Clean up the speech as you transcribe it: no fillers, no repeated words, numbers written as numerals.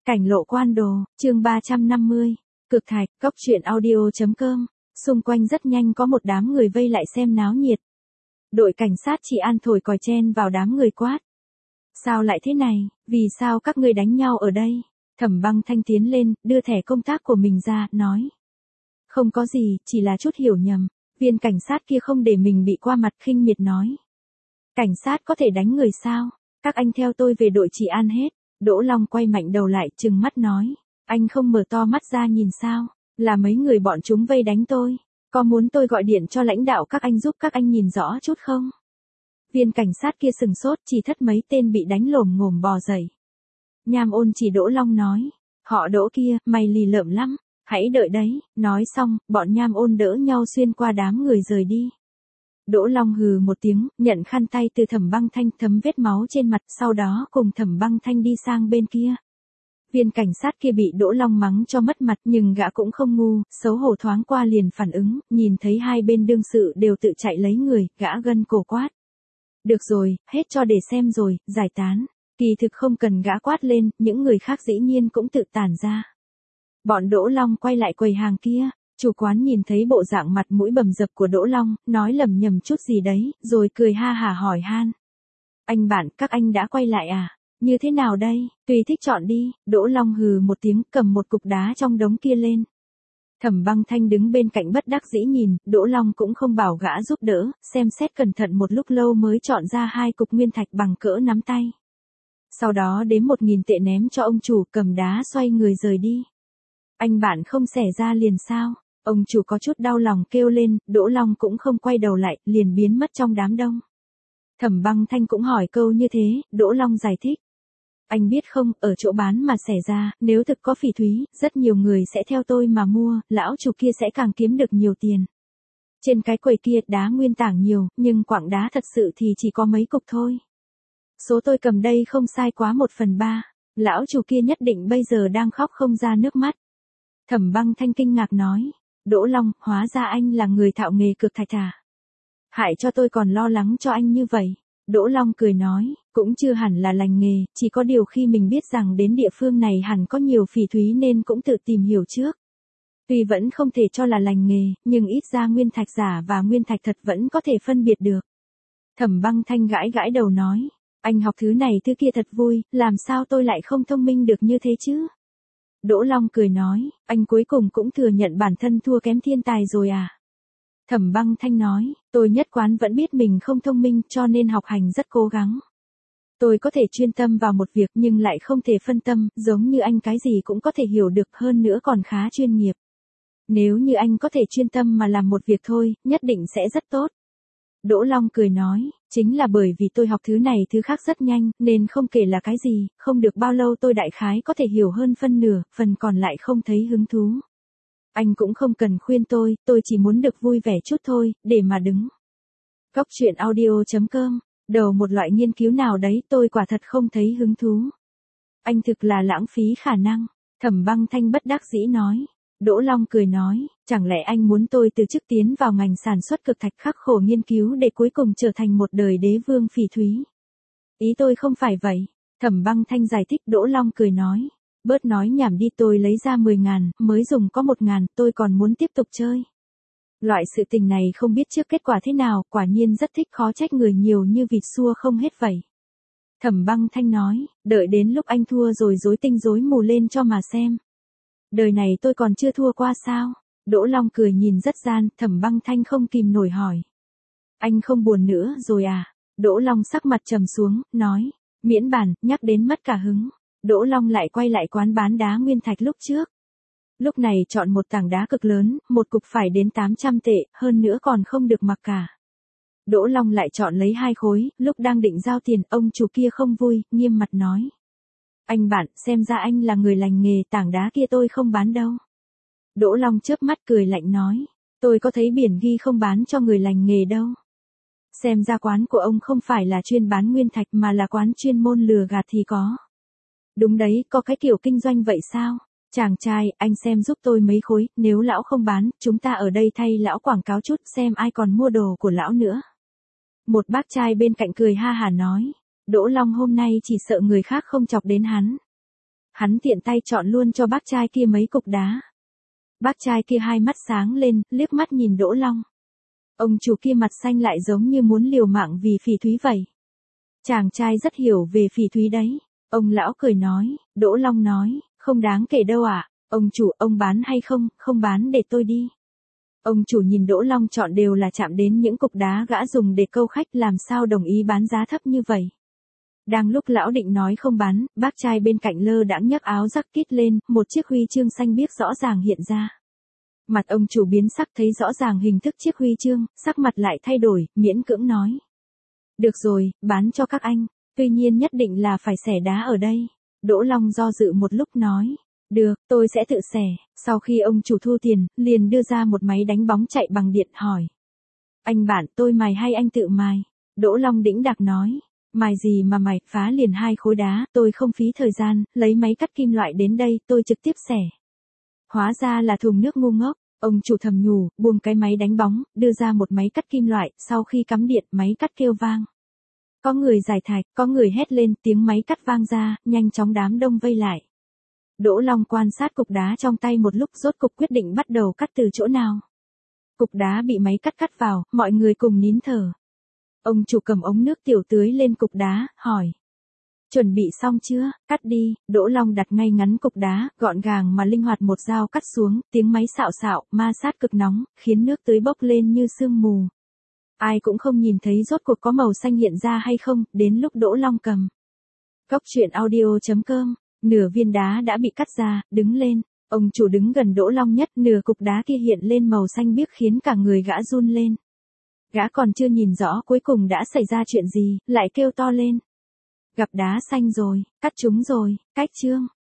Cảnh lộ quan đồ, chương 350. Cực thạch, cóc truyện audio.com. Xung quanh rất nhanh có một đám người vây lại xem náo nhiệt. Đội cảnh sát trị an thổi còi chen vào đám người quát. Sao lại thế này, vì sao các ngươi đánh nhau ở đây? Thẩm Băng Thanh tiến lên, đưa thẻ công tác của mình ra, nói. Không có gì, chỉ là chút hiểu nhầm. Viên cảnh sát kia không để mình bị qua mặt, khinh miệt nói. Cảnh sát có thể đánh người sao? Các anh theo tôi về đội trị an hết. Đỗ Long quay mạnh đầu lại, trừng mắt nói. Anh không mở to mắt ra nhìn sao? Là mấy người bọn chúng vây đánh tôi. Có muốn tôi gọi điện cho lãnh đạo các anh giúp các anh nhìn rõ chút không? Viên cảnh sát kia sừng sốt, chỉ thất mấy tên bị đánh lồm ngồm bò dậy. Nham Ôn chỉ Đỗ Long nói. Họ Đỗ kia, mày lì lợm lắm. Hãy đợi đấy. Nói xong, bọn Nham Ôn đỡ nhau xuyên qua đám người rời đi. Đỗ Long hừ một tiếng, nhận khăn tay từ Thẩm Băng Thanh thấm vết máu trên mặt, sau đó cùng Thẩm Băng Thanh đi sang bên kia. Viên cảnh sát kia bị Đỗ Long mắng cho mất mặt, nhưng gã cũng không ngu, xấu hổ thoáng qua liền phản ứng, nhìn thấy hai bên đương sự đều tự chạy lấy người, gã gân cổ quát. Được rồi, hết cho để xem rồi, giải tán. Kỳ thực không cần gã quát lên, những người khác dĩ nhiên cũng tự tản ra. Bọn Đỗ Long quay lại quầy hàng kia. Chủ quán nhìn thấy bộ dạng mặt mũi bầm dập của Đỗ Long, nói lầm nhầm chút gì đấy, rồi cười ha hả hỏi han. Anh bạn, các anh đã quay lại à? Như thế nào đây? Tùy thích chọn đi. Đỗ Long hừ một tiếng, cầm một cục đá trong đống kia lên. Thẩm Băng Thanh đứng bên cạnh bất đắc dĩ nhìn, Đỗ Long cũng không bảo gã giúp đỡ, xem xét cẩn thận một lúc lâu mới chọn ra hai cục nguyên thạch bằng cỡ nắm tay. Sau đó đếm 1.000 tệ ném cho ông chủ, cầm đá xoay người rời đi. Anh bạn không xẻ ra liền sao? Ông chủ có chút đau lòng kêu lên, Đỗ Long cũng không quay đầu lại, liền biến mất trong đám đông. Thẩm Băng Thanh cũng hỏi câu như thế, Đỗ Long giải thích. Anh biết không, ở chỗ bán mà xẻ ra, nếu thực có phỉ thúy, rất nhiều người sẽ theo tôi mà mua, lão chủ kia sẽ càng kiếm được nhiều tiền. Trên cái quầy kia đá nguyên tảng nhiều, nhưng quặng đá thật sự thì chỉ có mấy cục thôi. Số tôi cầm đây không sai quá 1/3, lão chủ kia nhất định bây giờ đang khóc không ra nước mắt. Thẩm Băng Thanh kinh ngạc nói. Đỗ Long, hóa ra anh là người thạo nghề cực thạch à? Hại cho tôi còn lo lắng cho anh như vậy. Đỗ Long cười nói, cũng chưa hẳn là lành nghề, chỉ có điều khi mình biết rằng đến địa phương này hẳn có nhiều phỉ thúy nên cũng tự tìm hiểu trước. Tuy vẫn không thể cho là lành nghề, nhưng ít ra nguyên thạch giả và nguyên thạch thật vẫn có thể phân biệt được. Thẩm Băng Thanh gãi gãi đầu nói, anh học thứ này thứ kia thật vui, làm sao tôi lại không thông minh được như thế chứ? Đỗ Long cười nói, anh cuối cùng cũng thừa nhận bản thân thua kém thiên tài rồi à? Thẩm Băng Thanh nói, tôi nhất quán vẫn biết mình không thông minh cho nên học hành rất cố gắng. Tôi có thể chuyên tâm vào một việc nhưng lại không thể phân tâm, giống như anh cái gì cũng có thể hiểu được, hơn nữa còn khá chuyên nghiệp. Nếu như anh có thể chuyên tâm mà làm một việc thôi, nhất định sẽ rất tốt. Đỗ Long cười nói, chính là bởi vì tôi học thứ này thứ khác rất nhanh, nên không kể là cái gì, không được bao lâu tôi đại khái có thể hiểu hơn phân nửa, phần còn lại không thấy hứng thú. Anh cũng không cần khuyên tôi chỉ muốn được vui vẻ chút thôi, để mà đứng. Cóc truyện audio.com, đầu một loại nghiên cứu nào đấy tôi quả thật không thấy hứng thú. Anh thực là lãng phí khả năng, Thẩm Băng Thanh bất đắc dĩ nói. Đỗ Long cười nói, chẳng lẽ anh muốn tôi từ chức tiến vào ngành sản xuất cực thạch khắc khổ nghiên cứu để cuối cùng trở thành một đời đế vương phỉ thúy? Ý tôi không phải vậy. Thẩm Băng Thanh giải thích. Đỗ Long cười nói, bớt nói nhảm đi, tôi lấy ra 10.000, mới dùng có 1.000, tôi còn muốn tiếp tục chơi. Loại sự tình này không biết trước kết quả thế nào, quả nhiên rất thích, khó trách người nhiều như vịt xua không hết vậy. Thẩm Băng Thanh nói, đợi đến lúc anh thua rồi rối tinh rối mù lên cho mà xem. Đời này tôi còn chưa thua qua sao? Đỗ Long cười nhìn rất gian, Thẩm Băng Thanh không kìm nổi hỏi. Anh không buồn nữa rồi à? Đỗ Long sắc mặt trầm xuống, nói, miễn bàn, nhắc đến mất cả hứng. Đỗ Long lại quay lại quán bán đá nguyên thạch lúc trước. Lúc này chọn một tảng đá cực lớn, một cục phải đến 800 tệ, hơn nữa còn không được mặc cả. Đỗ Long lại chọn lấy 2 khối, lúc đang định giao tiền, ông chủ kia không vui, nghiêm mặt nói. Anh bạn, xem ra anh là người lành nghề, tảng đá kia tôi không bán đâu. Đỗ Long chớp mắt cười lạnh nói, tôi có thấy biển ghi không bán cho người lành nghề đâu. Xem ra quán của ông không phải là chuyên bán nguyên thạch mà là quán chuyên môn lừa gạt thì có. Đúng đấy, có cái kiểu kinh doanh vậy sao? Chàng trai, anh xem giúp tôi mấy khối, nếu lão không bán, chúng ta ở đây thay lão quảng cáo chút xem ai còn mua đồ của lão nữa. Một bác trai bên cạnh cười ha hả nói. Đỗ Long hôm nay chỉ sợ người khác không chọc đến hắn. Hắn tiện tay chọn luôn cho bác trai kia mấy cục đá. Bác trai kia hai mắt sáng lên, liếc mắt nhìn Đỗ Long. Ông chủ kia mặt xanh lại giống như muốn liều mạng vì phỉ thúy vậy. Chàng trai rất hiểu về phỉ thúy đấy. Ông lão cười nói, Đỗ Long nói, không đáng kể đâu ạ. Ông chủ, ông bán hay không, không bán để tôi đi. Ông chủ nhìn Đỗ Long chọn đều là chạm đến những cục đá gã dùng để câu khách, làm sao đồng ý bán giá thấp như vậy. Đang lúc lão định nói không bán, bác trai bên cạnh lơ đãng nhấc áo jacket lên, một chiếc huy chương xanh biếc rõ ràng hiện ra. Mặt ông chủ biến sắc thấy rõ ràng hình thức chiếc huy chương, sắc mặt lại thay đổi, miễn cưỡng nói. Được rồi, bán cho các anh, tuy nhiên nhất định là phải xẻ đá ở đây. Đỗ Long do dự một lúc nói. Được, tôi sẽ tự xẻ. Sau khi ông chủ thu tiền, liền đưa ra một máy đánh bóng chạy bằng điện hỏi. Anh bạn, tôi mài hay anh tự mài? Đỗ Long đĩnh đạc nói. Mài gì mà mài, phá liền 2 khối đá, tôi không phí thời gian, lấy máy cắt kim loại đến đây, tôi trực tiếp xẻ. Hóa ra là thùng nước ngu ngốc. Ông chủ thầm nhủ, buông cái máy đánh bóng, đưa ra một máy cắt kim loại, sau khi cắm điện, máy cắt kêu vang. Có người giải thạch, có người hét lên, tiếng máy cắt vang ra, nhanh chóng đám đông vây lại. Đỗ Long quan sát cục đá trong tay một lúc, rốt cục quyết định bắt đầu cắt từ chỗ nào. Cục đá bị máy cắt vào, mọi người cùng nín thở. Ông chủ cầm ống nước tiểu tưới lên cục đá, hỏi. Chuẩn bị xong chưa, cắt đi. Đỗ Long đặt ngay ngắn cục đá, gọn gàng mà linh hoạt một dao cắt xuống, tiếng máy xạo xạo, ma sát cực nóng, khiến nước tưới bốc lên như sương mù. Ai cũng không nhìn thấy rốt cuộc có màu xanh hiện ra hay không, đến lúc Đỗ Long cầm. Góc truyện audio.com, nửa viên đá đã bị cắt ra, đứng lên. Ông chủ đứng gần Đỗ Long nhất, nửa cục đá kia hiện lên màu xanh biếc khiến cả người gã run lên. Gã còn chưa nhìn rõ cuối cùng đã xảy ra chuyện gì, lại kêu to lên. Gặp đá xanh rồi, cắt chúng rồi, cách chương.